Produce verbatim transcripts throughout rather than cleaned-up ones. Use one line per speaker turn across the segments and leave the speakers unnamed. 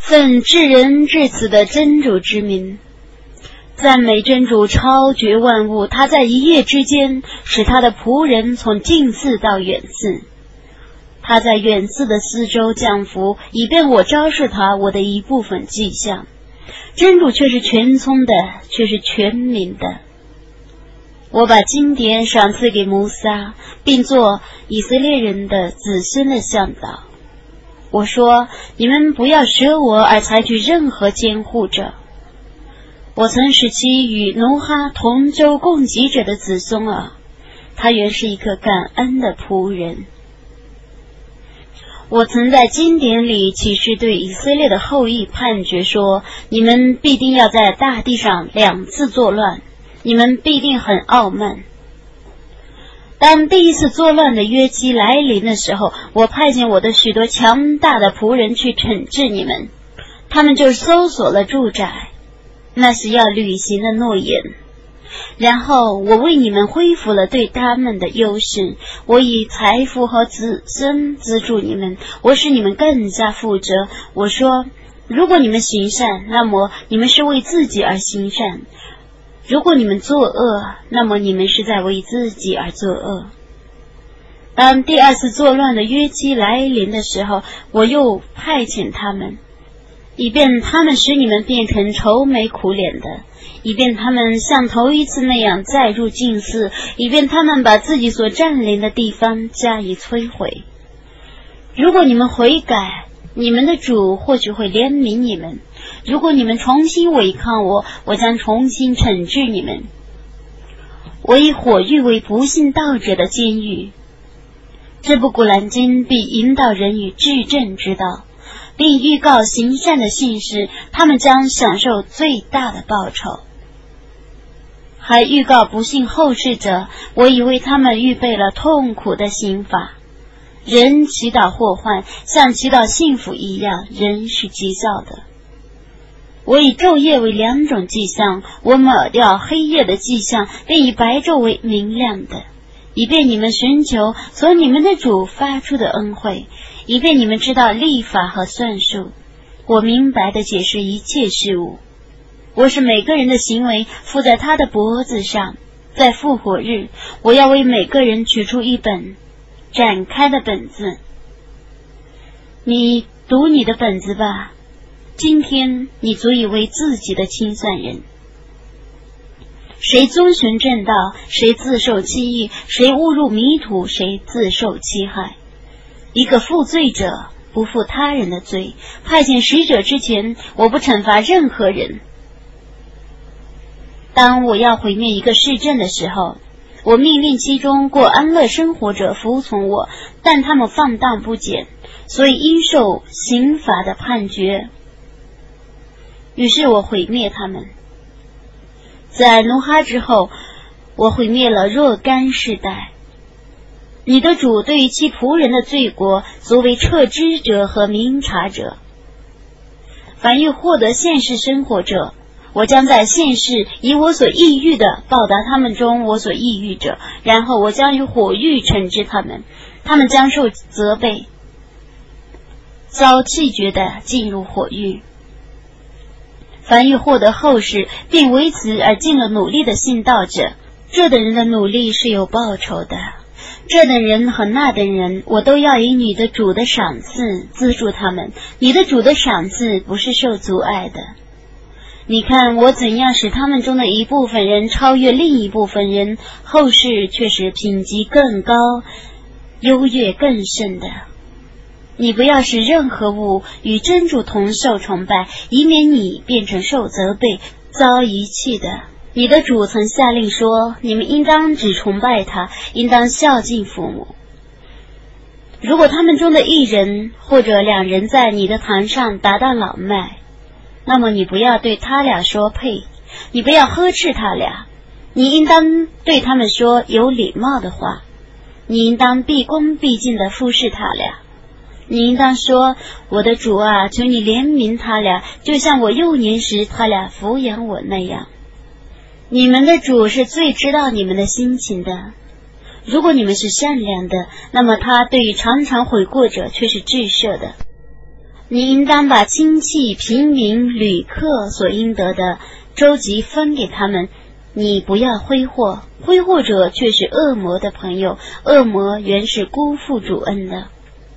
奉至仁至慈的真主之名，赞美真主超绝万物，他在一夜之间使他的仆人从近寺到远寺，他在远寺的四周降福，以便我昭示他我的一部分迹象。真主却是全聪的，却是全明的。我把经典赏赐给摩萨，并做以色列人的子孙的向导。我说，你们不要舍我而采取任何监护者。我曾使其与努哈同舟共济者的子孙啊，他原是一个感恩的仆人。我曾在经典里启示对以色列的后裔判决说，你们必定要在大地上两次作乱，你们必定很傲慢。当第一次作乱的约期来临的时候，我派遣我的许多强大的仆人去惩治你们，他们就搜索了住宅，那是要履行的诺言。然后我为你们恢复了对他们的优势，我以财富和子孙资助你们，我使你们更加富足。我说，如果你们行善，那么你们是为自己而行善；如果你们作恶，那么你们是在为自己而作恶。当第二次作乱的约期来临的时候，我又派遣他们，以便他们使你们变成愁眉苦脸的，以便他们像头一次那样再入禁寺，以便他们把自己所占领的地方加以摧毁。如果你们悔改，你们的主或许会怜悯你们；如果你们重新违抗我，我将重新惩治你们。我以火狱为不信道者的监狱，这部古兰经必引导人与至正之道，并预告行善的信士，他们将享受最大的报酬。还预告不幸后世者，我已为他们预备了痛苦的刑罚。人祈祷祸患，像祈祷幸福一样，人是急躁的。我以昼夜为两种迹象，我抹掉黑夜的迹象，并以白昼为明亮的，以便你们寻求从你们的主发出的恩惠，以便你们知道历法和算术。我明白地解释一切事物。我使每个人的行为附在他的脖子上，在复活日，我要为每个人取出一本展开的本子。你读你的本子吧，今天你足以为自己的清算人。谁遵循正道，谁自受欺役；谁误入迷途，谁自受欺害。一个负罪者不负他人的罪，派遣使者之前，我不惩罚任何人。当我要毁灭一个市镇的时候，我命令其中过安乐生活者服从我，但他们放荡不检，所以应受刑罚的判决。于是我毁灭他们。在努哈之后，我毁灭了若干世代。你的主对于其仆人的罪过，足为撤知者和明察者。凡欲获得现世生活者，我将在现世以我所抑郁的报答他们中我所抑郁者，然后我将以火狱惩治他们，他们将受责备，遭弃绝的进入火狱。凡欲获得后世并为此而尽了努力的信道者，这等人的努力是有报酬的。这等人和那等人，我都要以你的主的赏赐资助他们，你的主的赏赐不是受阻碍的。你看我怎样使他们中的一部分人超越另一部分人，后世却是品级更高，优越更甚的。你不要使任何物与真主同受崇拜，以免你变成受责备、遭遗弃的。你的主曾下令说，你们应当只崇拜他，应当孝敬父母。如果他们中的一人或者两人在你的堂上达到老迈，那么你不要对他俩说呸，你不要呵斥他俩，你应当对他们说有礼貌的话，你应当毕恭毕敬地服侍他俩。你应当说，我的主啊，求你怜悯他俩，就像我幼年时他俩抚养我那样。你们的主是最知道你们的心情的。如果你们是善良的，那么他对于常常悔过者却是至赦的。 你应当把亲戚、平民、旅客所应得的周集分给他们。你不要挥霍，挥霍者却是恶魔的朋友，恶魔原是辜负主恩的。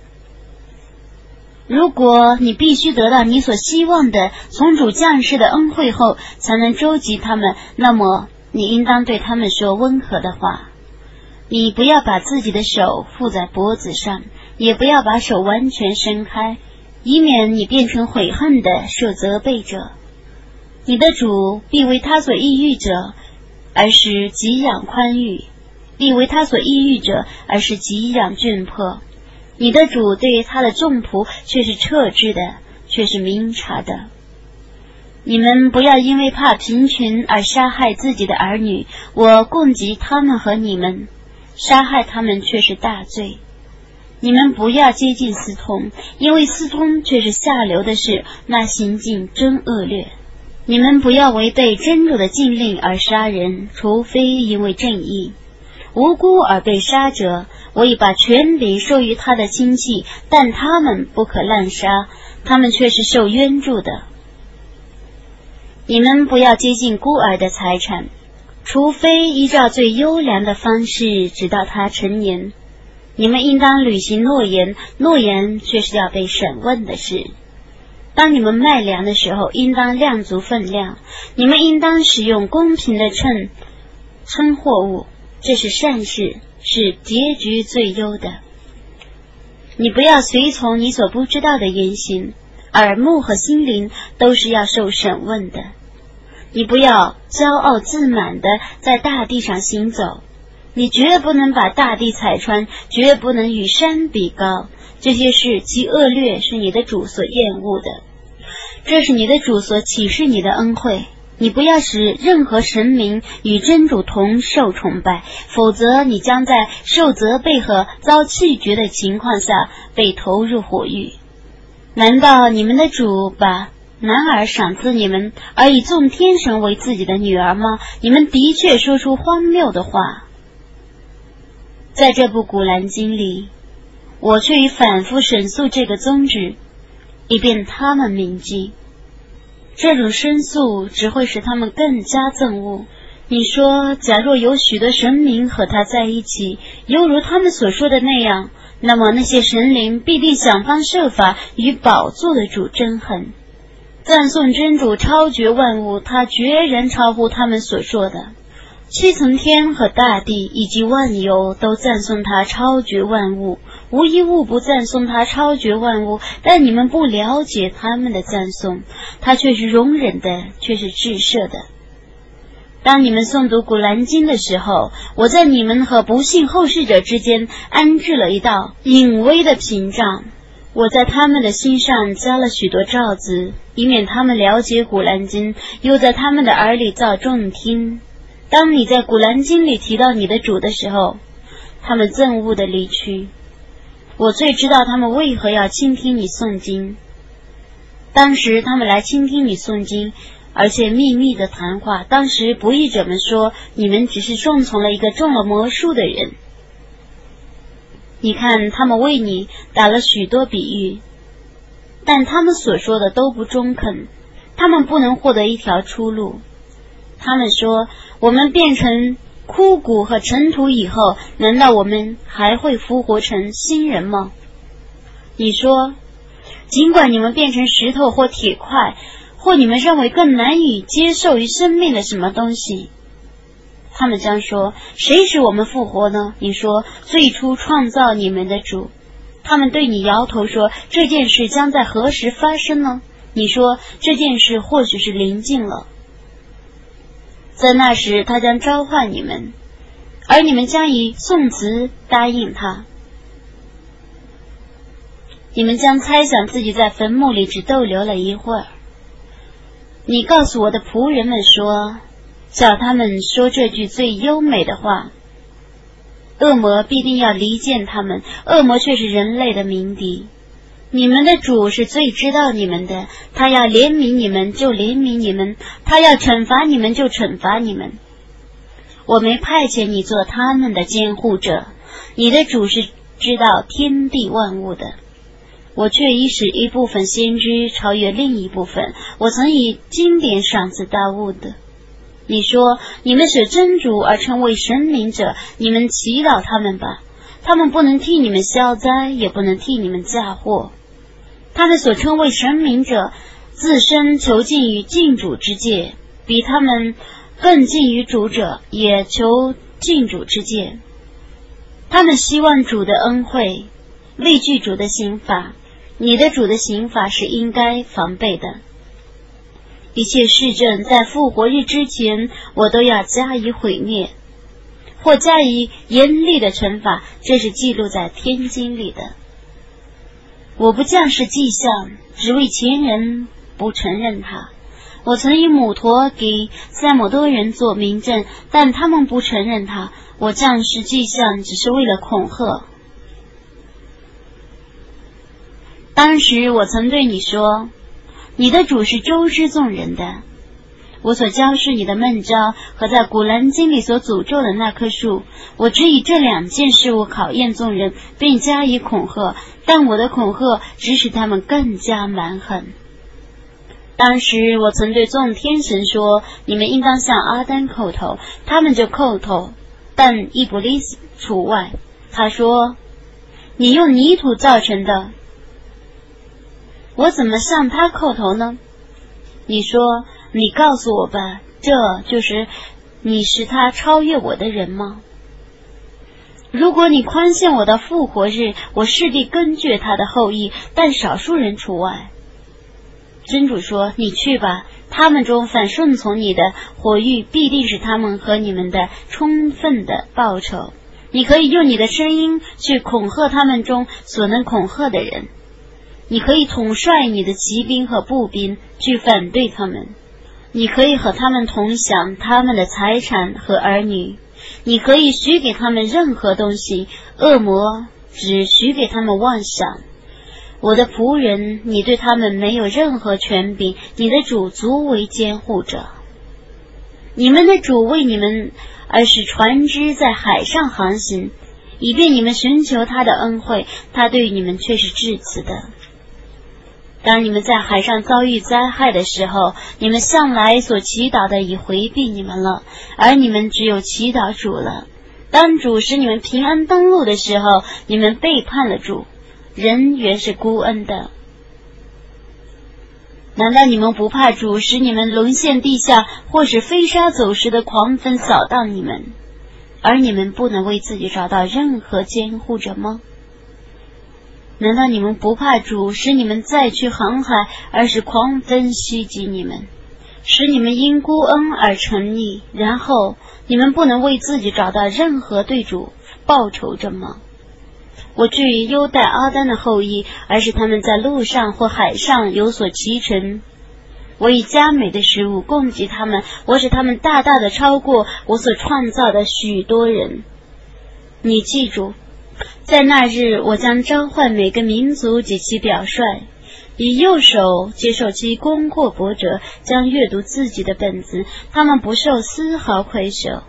如果你必须得到你所希望的从主降世的恩惠后才能周集他们，那么你应当对他们说温和的话。你不要把自己的手附在脖子上，也不要把手完全伸开，以免你变成悔恨的受责备者。你的主必为他所抑郁者而是给养宽裕，必为他所抑郁者而是给养窘迫。你的主对于他的众仆却是彻知的，却是明察的。你们不要因为怕贫穷而杀害自己的儿女，我供给他们和你们，杀害他们却是大罪。你们不要接近私通，因为私通却是下流的事，那行径真恶劣。你们不要违背真主的禁令而杀人，除非因为正义。无辜而被杀者，我已把权柄授予他的亲戚，但他们不可滥杀，他们却是受冤助的。你们不要接近孤儿的财产，除非依照最优良的方式直到他成年。你们应当履行诺言，诺言却是要被审问的事。当你们卖粮的时候，应当量足分量，你们应当使用公平的秤称货物，这是善事，是结局最优的。你不要随从你所不知道的言行，耳目和心灵都是要受审问的。你不要骄傲自满的在大地上行走，你绝不能把大地踩穿，绝不能与山比高，这些事其恶劣，是你的主所厌恶的。这是你的主所启示你的恩惠。你不要使任何神明与真主同受崇拜，否则你将在受责备和遭弃绝的情况下被投入火狱。难道你们的主把男儿赏赐你们，而以众天神为自己的女儿吗？你们的确说出荒谬的话。在这部古兰经里，我却已反复审诉这个宗旨，以便他们铭记。这种申诉只会使他们更加憎恶。你说，假若有许多神明和他在一起，犹如他们所说的那样，那么那些神灵必定想方设法与宝座的主争衡。赞颂真主超绝万物，他决然超乎他们所说的。七层天和大地以及万有都赞颂他超绝万物，无一物不赞颂他超绝万物，但你们不了解他们的赞颂，他却是容忍的，却是至赦的。当你们诵读古兰经的时候，我在你们和不信后世者之间安置了一道隐微的屏障，我在他们的心上加了许多罩子，以免他们了解古兰经，又在他们的耳里造众听。当你在古兰经里提到你的主的时候，他们憎恶的离去。我最知道他们为何要倾听你诵经。当时他们来倾听你诵经，而且秘密的谈话。当时不义者们说，你们只是顺从了一个中了魔术的人。你看，他们为你打了许多比喻，但他们所说的都不中肯，他们不能获得一条出路。他们说，我们变成枯骨和尘土以后，难道我们还会复活成新人吗？你说，尽管你们变成石头或铁块，或你们认为更难以接受于生命的什么东西，他们将说，谁使我们复活呢？你说，最初创造你们的主。他们对你摇头说，这件事将在何时发生呢？你说，这件事或许是临近了。在那时他将召唤你们，而你们将以颂词答应他。你们将猜想自己在坟墓里只逗留了一会儿。你告诉我的仆人们说，叫他们说这句最优美的话。恶魔必定要离间他们，恶魔却是人类的鸣笛。你们的主是最知道你们的，他要怜悯你们就怜悯你们，他要惩罚你们就惩罚你们。我没派遣你做他们的监护者，你的主是知道天地万物的。 我却已使一部分先知超越另一部分。我曾以经典赏赐大物的。你说，你们舍真主而成为神明者，你们祈祷他们吧，他们不能替你们消灾，也不能替你们嫁祸。他们所称为神明者，自身囚禁于禁主之界，比他们更近于主者也求禁主之界。他们希望主的恩惠，畏惧主的刑罚。你的主的刑罚是应该防备的。一切事政在复活日之前，我都要加以毁灭，或加以严厉的惩罚，这是记录在天经里的。我不降示迹象，只为前人不承认他。我曾以母驼给塞摩多人做明证，但他们不承认他。我降示迹象只是为了恐吓。当时我曾对你说，你的主是周知众人的。我所教示你的闷招和在古兰经里所诅咒的那棵树，我只以这两件事物考验众人，并加以恐吓，但我的恐吓只使他们更加蛮横。当时我曾对众天神说，你们应当向阿丹叩头，他们就叩头，但伊布利斯除外。他说，你用泥土造成的，我怎么向他叩头呢？你说，你告诉我吧，这就是你使他超越我的人吗？如果你宽限我的复活日，我势必根据他的后裔，但少数人除外。真主说，你去吧，他们中反顺从你的火狱必定是他们和你们的充分的报酬。你可以用你的声音去恐吓他们中所能恐吓的人，你可以统帅你的骑兵和步兵去反对他们，你可以和他们同享他们的财产和儿女，你可以许给他们任何东西，恶魔只许给他们妄想。我的仆人，你对他们没有任何权柄，你的主足为监护者。你们的主为你们而使船只在海上航行，以便你们寻求他的恩惠，他对你们却是至慈的。当你们在海上遭遇灾害的时候，你们向来所祈祷的已回避你们了，而你们只有祈祷主了。当主使你们平安登陆的时候，你们背叛了主。人原是孤恩的。难道你们不怕主使你们沦陷地下，或是飞沙走石的狂风扫荡你们，而你们不能为自己找到任何监护者吗？难道你们不怕主使你们再去航海，而是狂风袭击你们，使你们因孤恩而沉溺，然后你们不能为自己找到任何对主报仇者吗？我至于优待阿丹的后裔，而是他们在路上或海上有所骑乘。我以佳美的食物供给他们，我使他们大大的超过我所创造的许多人。你记住，在那日我将召唤每个民族及其表率，以右手接受其功过博者，将阅读自己的本子，他们不受丝毫亏损。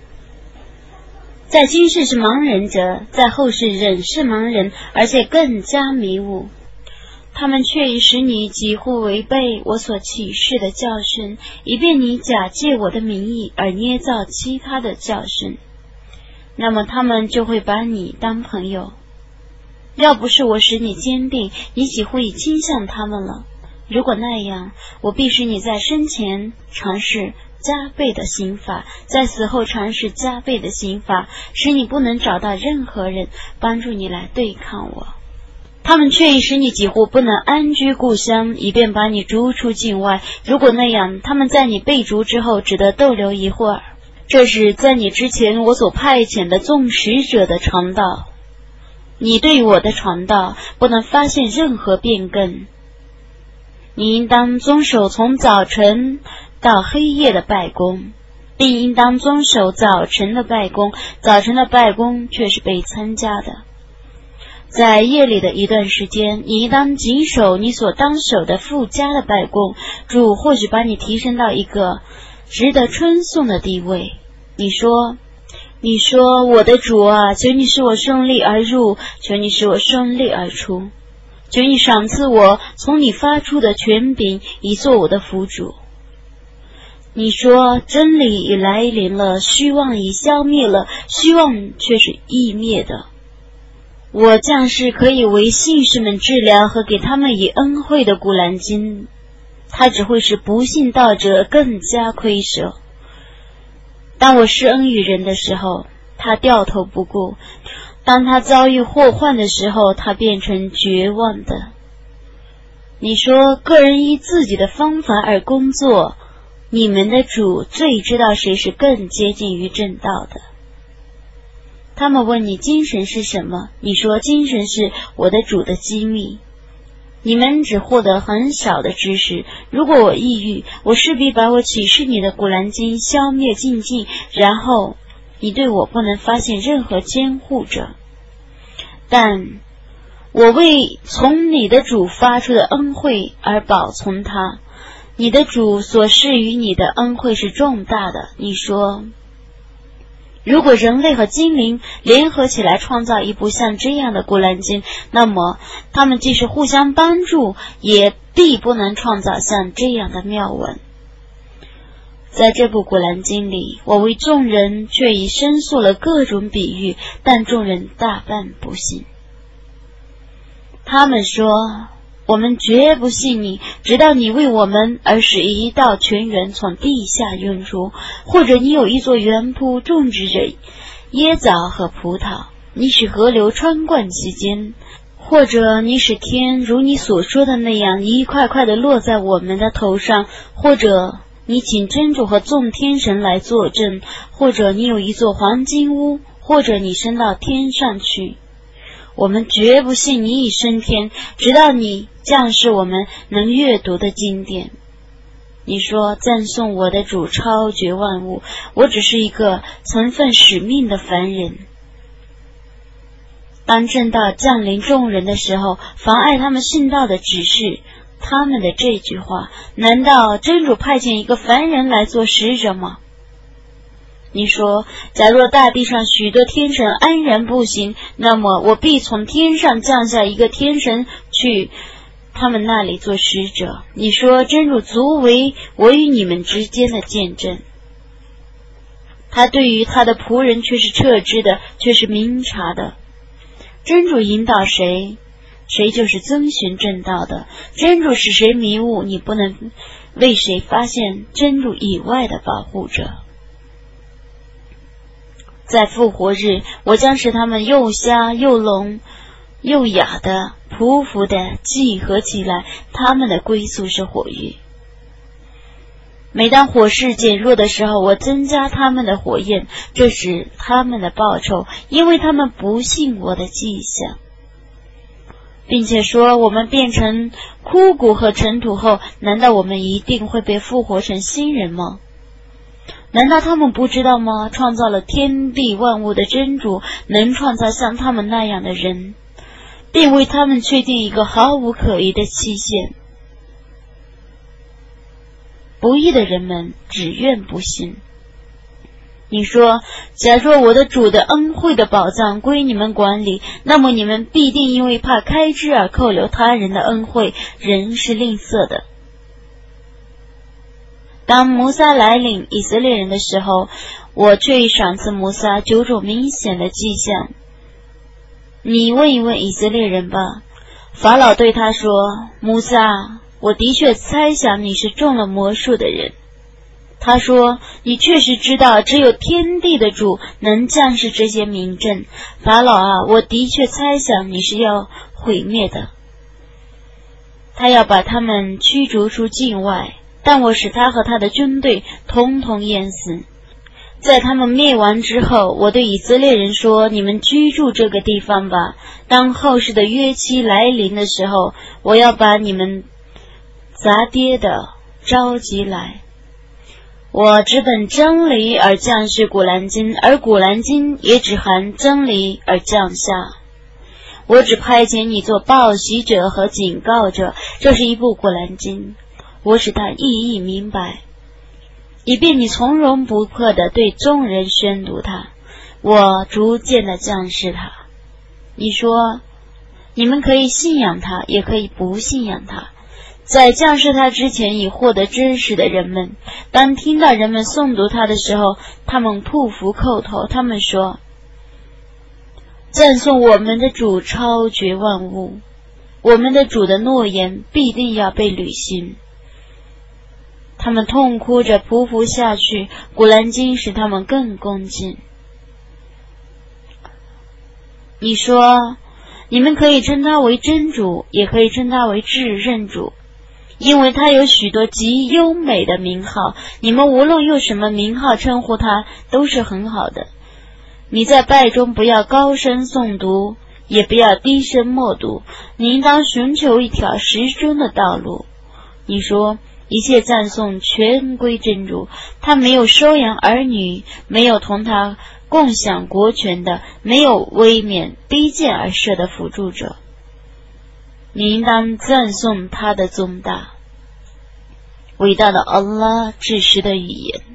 在今世是盲人者，在后世仍是盲人，而且更加迷雾。他们却已使你几乎违背我所启示的教训，以便你假借我的名义而捏造其他的教训。那么他们就会把你当朋友。要不是我使你坚定，你几乎已倾向他们了。如果那样，我必使你在生前尝试加倍的刑罚，在死后尝试加倍的刑罚，使你不能找到任何人帮助你来对抗我。他们却已使你几乎不能安居故乡，以便把你逐出境外。如果那样，他们在你被逐之后只得逗留一会儿。这是在你之前我所派遣的众使者的传道，你对我的传道不能发现任何变更。你应当遵守从早晨到黑夜的拜功，并应当遵守早晨的拜功，早晨的拜功却是被参加的。在夜里的一段时间，你应当谨守你所当守的附加的拜功，主或许把你提升到一个值得称颂的地位。你说你说我的主啊，求你使我顺利而入，求你使我顺利而出。 求你赏赐我从你发出的权柄，以做我的辅主。你说真理已来临了，虚妄已消灭了，虚妄却是易灭的。我将是可以为信士们治疗和给他们以恩惠的古兰经，它只会使不信道者更加亏舍。当我施恩于人的时候，他掉头不顾；当他遭遇祸患的时候，他变成绝望的。你说个人依自己的方法而工作，你们的主最知道谁是更接近于正道的。他们问你精神是什么，你说精神是我的主的机密。你们只获得很少的知识，如果我抑郁，我势必把我启示你的古兰经消灭尽尽，然后你对我不能发现任何监护者。但我为从你的主发出的恩惠而保存它，你的主所施于你的恩惠是重大的。你说如果人类和精灵联合起来创造一部像这样的古兰经，那么他们即使互相帮助，也必不能创造像这样的妙文。在这部古兰经里，我为众人却已申诉了各种比喻，但众人大半不信。他们说我们绝不信你，直到你为我们而使一道泉源从地下涌出，或者你有一座园圃种植着椰枣和葡萄，你使河流穿贯其间，或者你使天如你所说的那样一块块的落在我们的头上，或者你请真主和众天神来作证，或者你有一座黄金屋，或者你升到天上去。我们绝不信你已升天，直到你降示我们能阅读的经典。你说赞颂我的主超绝万物，我只是一个曾份使命的凡人。当正道降临众人的时候，妨碍他们信道的只是他们的这句话，难道真主派遣一个凡人来做使者吗？你说假若大地上许多天神安然步行，那么我必从天上降下一个天神去他们那里做使者。你说真主足为我与你们之间的见证，他对于他的仆人却是彻知的，却是明察的。真主引导谁，谁就是遵循正道的。真主使谁迷雾，你不能为谁发现真主以外的保护者。在复活日，我将使他们又瞎又聋又哑的匍匐的集合起来，他们的归宿是火域。每当火势减弱的时候，我增加他们的火焰，这是他们的报酬，因为他们不信我的迹象。并且说我们变成枯骨和尘土后，难道我们一定会被复活成新人吗？难道他们不知道吗？创造了天地万物的真主能创造像他们那样的人，并为他们确定一个毫无可疑的期限。不义的人们只愿不信。你说假若我的主的恩惠的宝藏归你们管理，那么你们必定因为怕开支而扣留他人的恩惠，人是吝啬的。当摩撒来领以色列人的时候，我却已赏赐摩撒九种明显的迹象。你问一问以色列人吧。法老对他说，摩撒，我的确猜想你是中了魔术的人。他说，你确实知道只有天地的主能降示这些明证。法老啊，我的确猜想你是要毁灭的。他要把他们驱逐出境外，但我使他和他的军队统统淹死。在他们灭亡之后，我对以色列人说，你们居住这个地方吧。当后世的约期来临的时候，我要把你们砸跌的召集来。我只本真理而降示古兰经，而古兰经也只含真理而降下。我只派遣你做报喜者和警告者，这是一部古兰经，我使它意义明白，以便你从容不迫地对众人宣读它。我逐渐地降示它。你说你们可以信仰他，也可以不信仰他。在降世他之前已获得知识的人们，当听到人们诵读他的时候，他们匍匐叩头，他们说：赞颂我们的主超绝万物，我们的主的诺言必定要被履行。他们痛哭着匍匐下去，古兰经使他们更恭敬。你说，你们可以称他为真主，也可以称他为至认主，因为他有许多极优美的名号，你们无论用什么名号称呼他都是很好的。你在拜中不要高声诵读，也不要低声默读，你应当寻求一条时中的道路。你说，一切赞颂全归真主，他没有收养儿女，没有同他共享国权的，没有威冕逼贱而设的辅助者。你应当赞颂他的宗大。伟大的安拉至实的语言。